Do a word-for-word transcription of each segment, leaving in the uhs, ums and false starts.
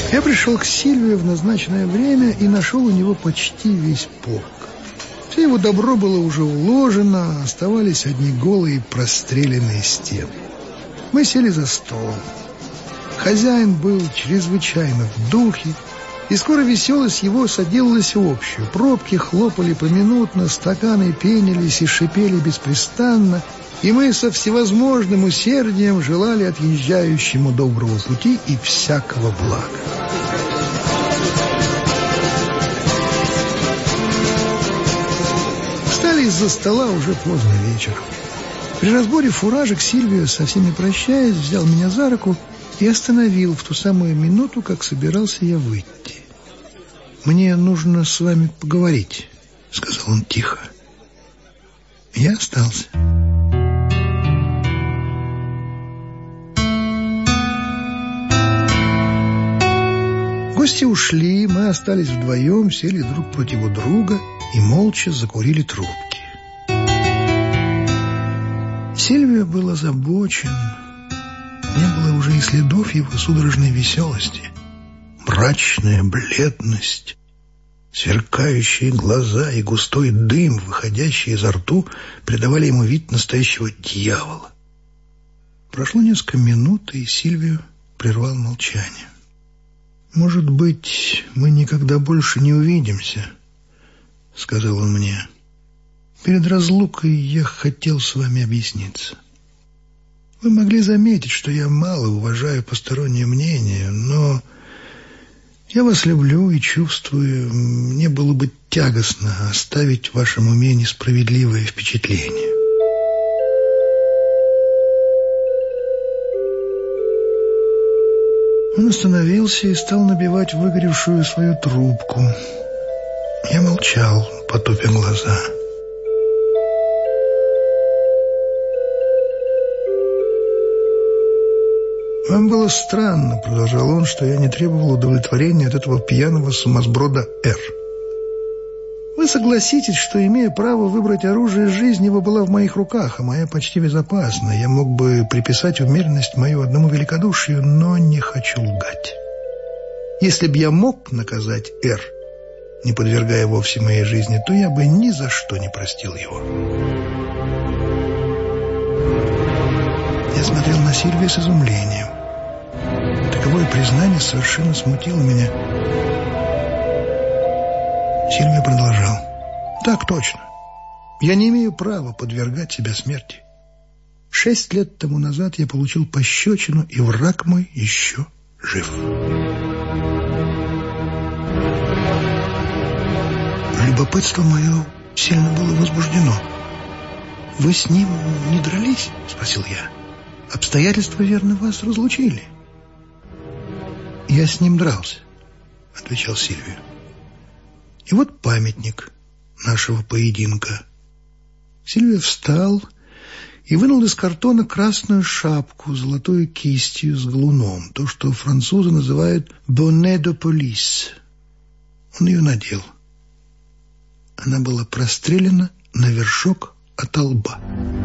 Я пришел к Сильвио в назначенное время и нашел у него почти весь полк. Все его добро было уже уложено, оставались одни голые простреленные стены. Мы сели за стол. Хозяин был чрезвычайно в духе, и скоро веселость его соделалась общую. Пробки хлопали поминутно, стаканы пенились и шипели беспрестанно, и мы со всевозможным усердием желали отъезжающему доброго пути и всякого блага. Встали из-за стола уже поздно вечером. При разборе фуражек Сильвио, со всеми прощаясь, взял меня за руку и остановил в ту самую минуту, как собирался я выйти. «Мне нужно с вами поговорить», — сказал он тихо. Я остался. Гости ушли, мы остались вдвоем, сели друг против друга и молча закурили трубки. Сильвио был озабочен. Не было уже и следов его судорожной веселости. Мрачная бледность, сверкающие глаза и густой дым, выходящий изо рту, придавали ему вид настоящего дьявола. Прошло несколько минут, и Сильвио прервал молчание. «Может быть, мы никогда больше не увидимся», — сказал он мне. «Перед разлукой я хотел с вами объясниться. Вы могли заметить, что я мало уважаю постороннее мнение, но я вас люблю и чувствую, мне было бы тягостно оставить в вашем уме несправедливое впечатление». Он остановился и стал набивать выгоревшую свою трубку. Я молчал, потупя глаза. «Вам было странно, — продолжал он, — что я не требовал удовлетворения от этого пьяного сумасброда Р. Вы согласитесь, что, имея право выбрать оружие, жизнь его была в моих руках, а моя почти безопасна. Я мог бы приписать умеренность мою одному великодушию, но не хочу лгать. Если б я мог наказать Р, не подвергая вовсе моей жизни, то я бы ни за что не простил его». Я смотрел на Сильвио с изумлением. Таковое признание совершенно смутило меня. Сильвио продолжал: «Так точно. Я не имею права подвергать себя смерти. Шесть лет тому назад я получил пощечину, и враг мой еще жив». Любопытство мое сильно было возбуждено. «Вы с ним не дрались?» — спросил я. «Обстоятельства, верно, вас разлучили». «Я с ним дрался», — отвечал Сильвио. «И вот памятник нашего поединка». Сильвио встал и вынул из картона красную шапку с золотой кистью с галуном, то, что французы называют «bonnet de police». Он ее надел. Она была прострелена на вершок от лба.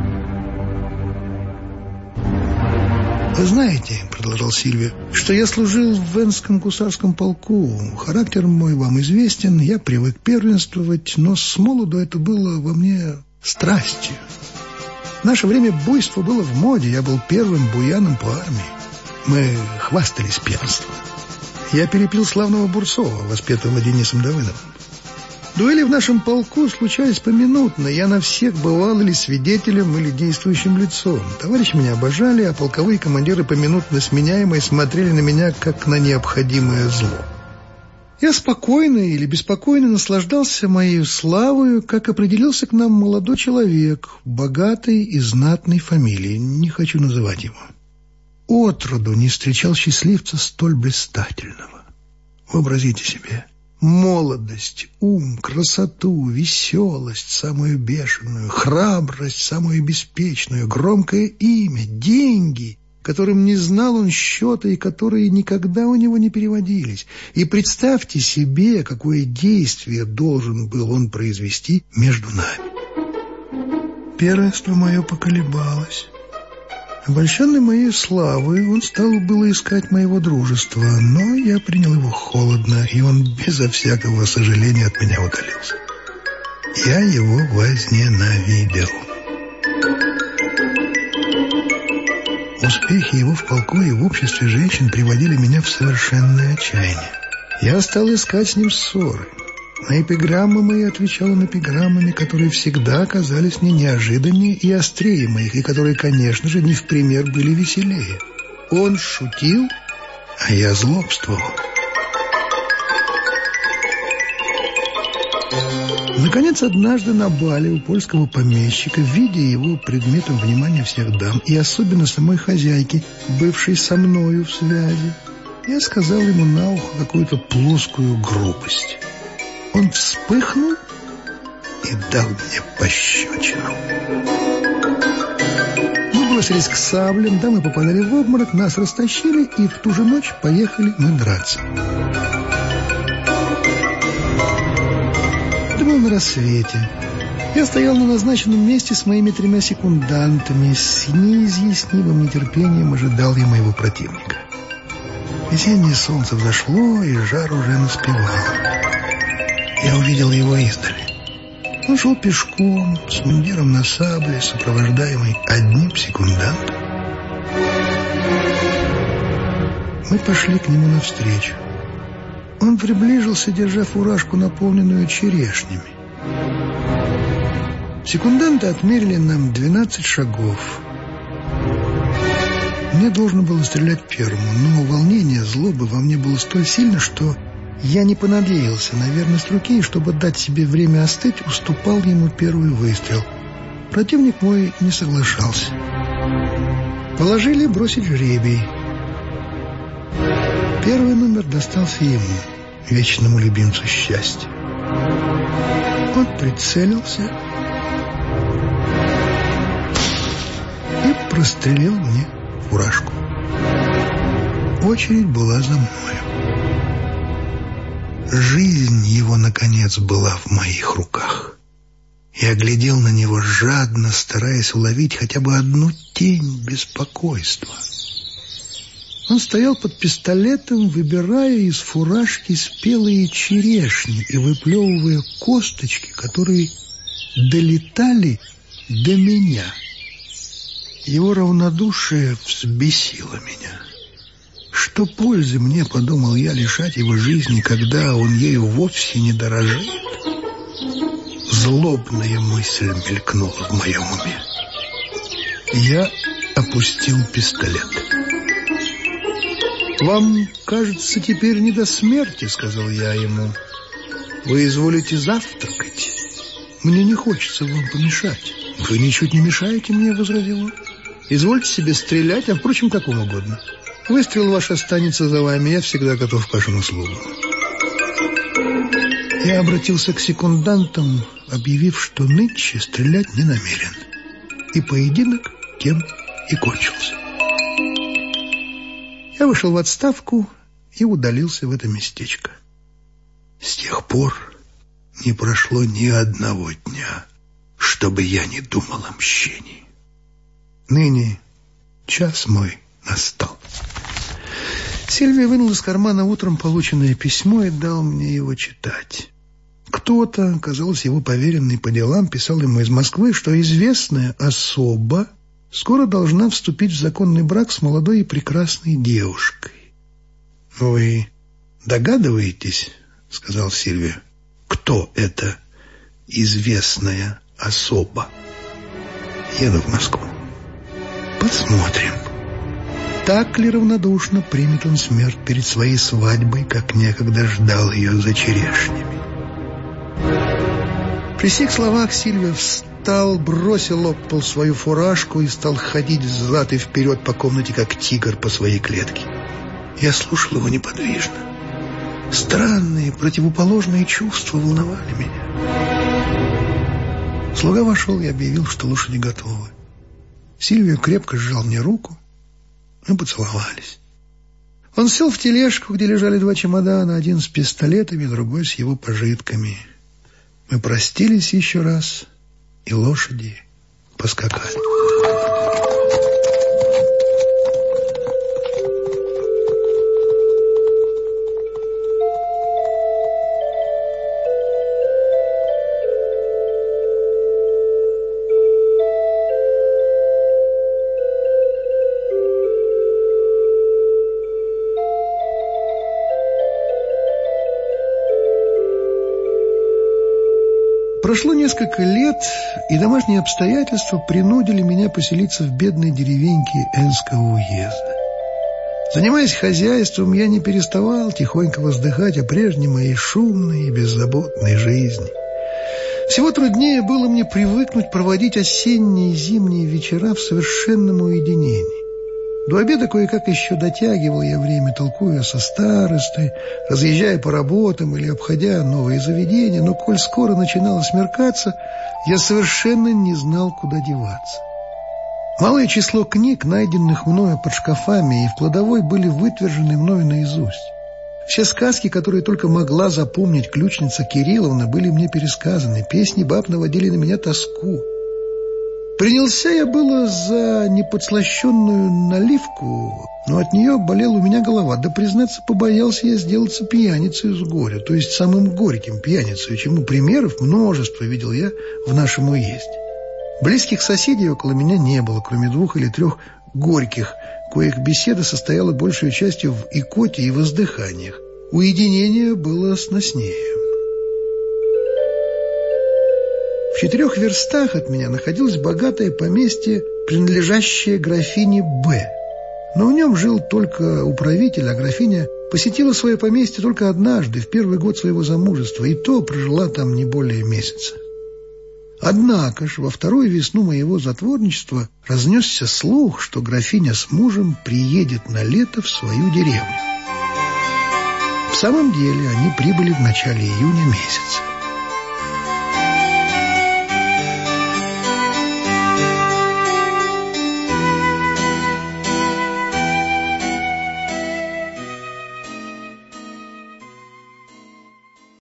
«Вы знаете, — продолжал Сильвио, — что я служил в Венском гусарском полку. Характер мой вам известен, я привык первенствовать, но с молоду это было во мне страстью. В наше время буйство было в моде, я был первым буяном по армии. Мы хвастались пьянством. Я перепил славного Бурцова, воспетого Денисом Давыдовым. Дуэли в нашем полку случались поминутно. Я на всех бывал или свидетелем, или действующим лицом. Товарищи меня обожали, а полковые командиры поминутно сменяемые смотрели на меня, как на необходимое зло. Я спокойно или беспокойно наслаждался моей славою, как определился к нам молодой человек, богатой и знатной фамилии, не хочу называть его. Отроду не встречал счастливца столь блистательного. Вообразите себе молодость, ум, красоту, веселость самую бешеную, храбрость самую беспечную, громкое имя, деньги, которым не знал он счета и которые никогда у него не переводились. И представьте себе, какое действие должен был он произвести между нами. Первенство мое поколебалось. Обольщенный моей славой, он стал было искать моего дружества, но я принял его холодно, и он безо всякого сожаления от меня удалился. Я его возненавидел. Успехи его в полку и в обществе женщин приводили меня в совершенное отчаяние. Я стал искать с ним ссоры. На эпиграммы мои отвечал он эпиграммами, которые всегда оказались мне неожиданнее и острее моих, и которые, конечно же, не в пример были веселее. Он шутил, а я злобствовал. Наконец, однажды на бале у польского помещика, видя его предметом внимания всех дам, и особенно самой хозяйки, бывшей со мною в связи, я сказал ему на ухо какую-то плоскую грубость. Он вспыхнул и дал мне пощечину. Мы бросились к саблям, дамы попадали в обморок, нас растащили, и в ту же ночь поехали мы драться. Это было на рассвете. Я стоял на назначенном месте с моими тремя секундантами, с неизъяснимым нетерпением ожидал я моего противника. Весеннее солнце взошло, и жар уже наспевал. Я увидел его издали. Он шел пешком, с мундиром на сабле, сопровождаемый одним секундантом. Мы пошли к нему навстречу. Он приближился, держа фуражку, наполненную черешнями. Секунданты отмерили нам двенадцать шагов. Мне должно было стрелять первому, но волнение, злоба во мне было столь сильно, что я не понадеялся на верность руки, и, чтобы дать себе время остыть, уступал ему первый выстрел. Противник мой не соглашался. Положили бросить жребий. Первый номер достался ему, вечному любимцу счастья. Он прицелился и прострелил мне фуражку. Очередь была за мною. Жизнь его, наконец, была в моих руках. Я глядел на него жадно, стараясь уловить хотя бы одну тень беспокойства. Он стоял под пистолетом, выбирая из фуражки спелые черешни и выплевывая косточки, которые долетали до меня. Его равнодушие взбесило меня. Что пользы мне, подумал я, лишать его жизни, когда он ею вовсе не дорожит? Злобная мысль мелькнула в моем уме. Я опустил пистолет. «Вам, кажется, теперь не до смерти», — сказал я ему. «Вы изволите завтракать. Мне не хочется вам помешать». «Вы ничуть не мешаете мне», — возразил он. «Извольте себе стрелять, а, впрочем, как вам угодно. Выстрел ваш останется за вами, я всегда готов к вашим услугам». Я обратился к секундантам, объявив, что нынче стрелять не намерен. И поединок тем и кончился. Я вышел в отставку и удалился в это местечко. С тех пор не прошло ни одного дня, чтобы я не думал о мщении. Ныне час мой настал. Сильвия вынул из кармана утром полученное письмо и дал мне его читать. Кто-то, казалось, его поверенный по делам, писал ему из Москвы, что известная особа скоро должна вступить в законный брак с молодой и прекрасной девушкой. «Вы догадываетесь, — сказал Сильвия, — кто это известная особа? Еду в Москву. Посмотрим, так ли равнодушно примет он смерть перед своей свадьбой, как некогда ждал ее за черешнями». При сих словах Сильвия встал, бросил об пол свою фуражку и стал ходить взад и вперед по комнате, как тигр по своей клетке. Я слушал его неподвижно. Странные, противоположные чувства волновали меня. Слуга вошел и объявил, что лошади готовы. Сильвия крепко сжал мне руку. Мы поцеловались. Он сел в тележку, где лежали два чемодана, один с пистолетами, другой с его пожитками. Мы простились еще раз, и лошади поскакали. Прошло несколько лет, и домашние обстоятельства принудили меня поселиться в бедной деревеньке Энского уезда. Занимаясь хозяйством, я не переставал тихонько воздыхать о прежней моей шумной и беззаботной жизни. Всего труднее было мне привыкнуть проводить осенние и зимние вечера в совершенном уединении. До обеда кое-как еще дотягивал я время, толкуя со старостой, разъезжая по работам или обходя новые заведения, но коль скоро начинало смеркаться, я совершенно не знал, куда деваться. Малое число книг, найденных мною под шкафами и в кладовой, были вытвержены мною наизусть. Все сказки, которые только могла запомнить ключница Кирилловна, были мне пересказаны, песни баб наводили на меня тоску. Принялся я было за неподслащенную наливку, но от нее болела у меня голова. Да, признаться, побоялся я сделаться пьяницей с горя, то есть самым горьким пьяницей, чему примеров множество видел я в нашем уезде. Близких соседей около меня не было, кроме двух или трех горьких, коих беседа состояла большей частью в икоте и воздыханиях. Уединение было сноснее. В четырех верстах от меня находилось богатое поместье, принадлежащее графине Б. Но в нем жил только управитель, а графиня посетила свое поместье только однажды, в первый год своего замужества, и то прожила там не более месяца. Однако ж во вторую весну моего затворничества разнесся слух, что графиня с мужем приедет на лето в свою деревню. В самом деле они прибыли в начале июня месяца.